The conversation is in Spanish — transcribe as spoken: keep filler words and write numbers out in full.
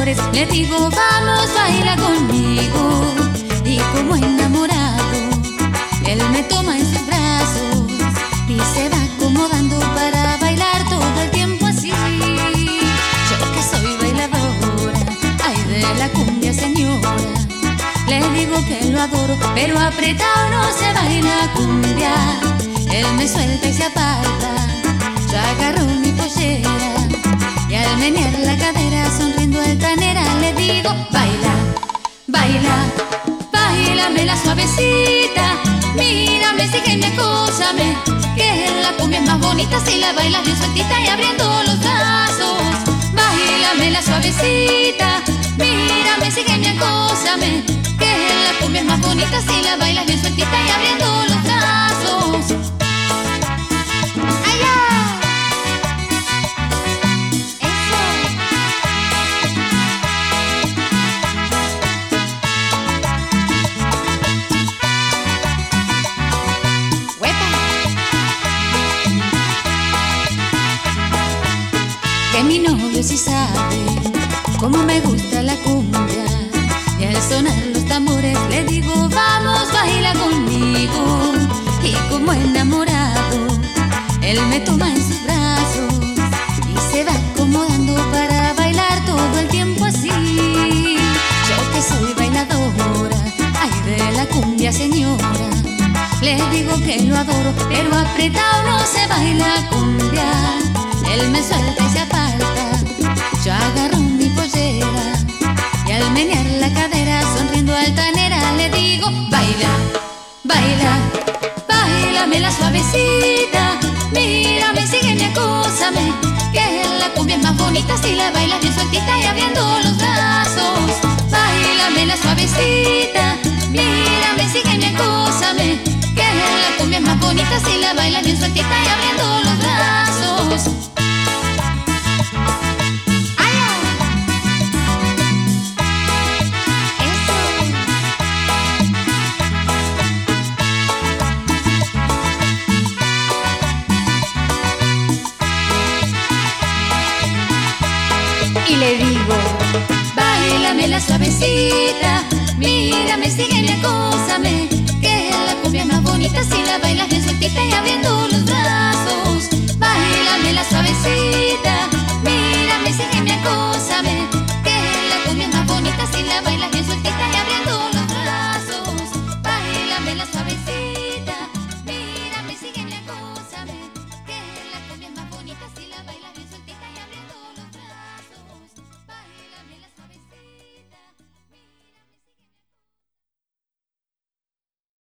tambores, le digo vamos, baila conmigo. Y como enamorado, él me toma en sus brazos y se va acomodando para bailar todo el tiempo así. Yo que soy bailadora, ay de la cumbia señora, le digo que lo adoro, pero apretado no se baila cumbia. Él me suelta y se aparta, yo agarro mi pollera y al menear la cadera sonriendo altanera le digo baila, baila, bailame la suavecita, mírame, sígueme, acósame, que la cumbia es más bonita si la bailas bien sueltita y abriendo los brazos. Bailame la suavecita, mírame, sígueme, acósame, que la cumbia es más bonita si la bailas bien sueltita y abriendo los brazos. Que mi novio sí sabe cómo me gusta la cumbia, y al sonar los tambores le digo vamos, baila conmigo. Y como enamorado, él me toma en sus brazos y se va acomodando para bailar todo el tiempo así. Yo que soy bailadora, ay de la cumbia señora, le digo que lo adoro, pero apretado no se baila cumbia. Él me suelta y se aparta, yo agarro mi pollera y al menear la cadera sonriendo altanera le digo baila, baila, bailame la suavecita, mírame, sígueme, acósame, que la cumbia es más bonita si la bailas bien sueltita y abriendo los brazos. Bailame la suavecita, mírame, sígueme, acósame, que la cumbia es más bonita si la bailas bien sueltita y abriendo los brazos. Y le digo bailame la suavecita, mírame, sígueme, acósame, que la cumbia es más bonita si la bailas bien sueltita y abriendo los brazos.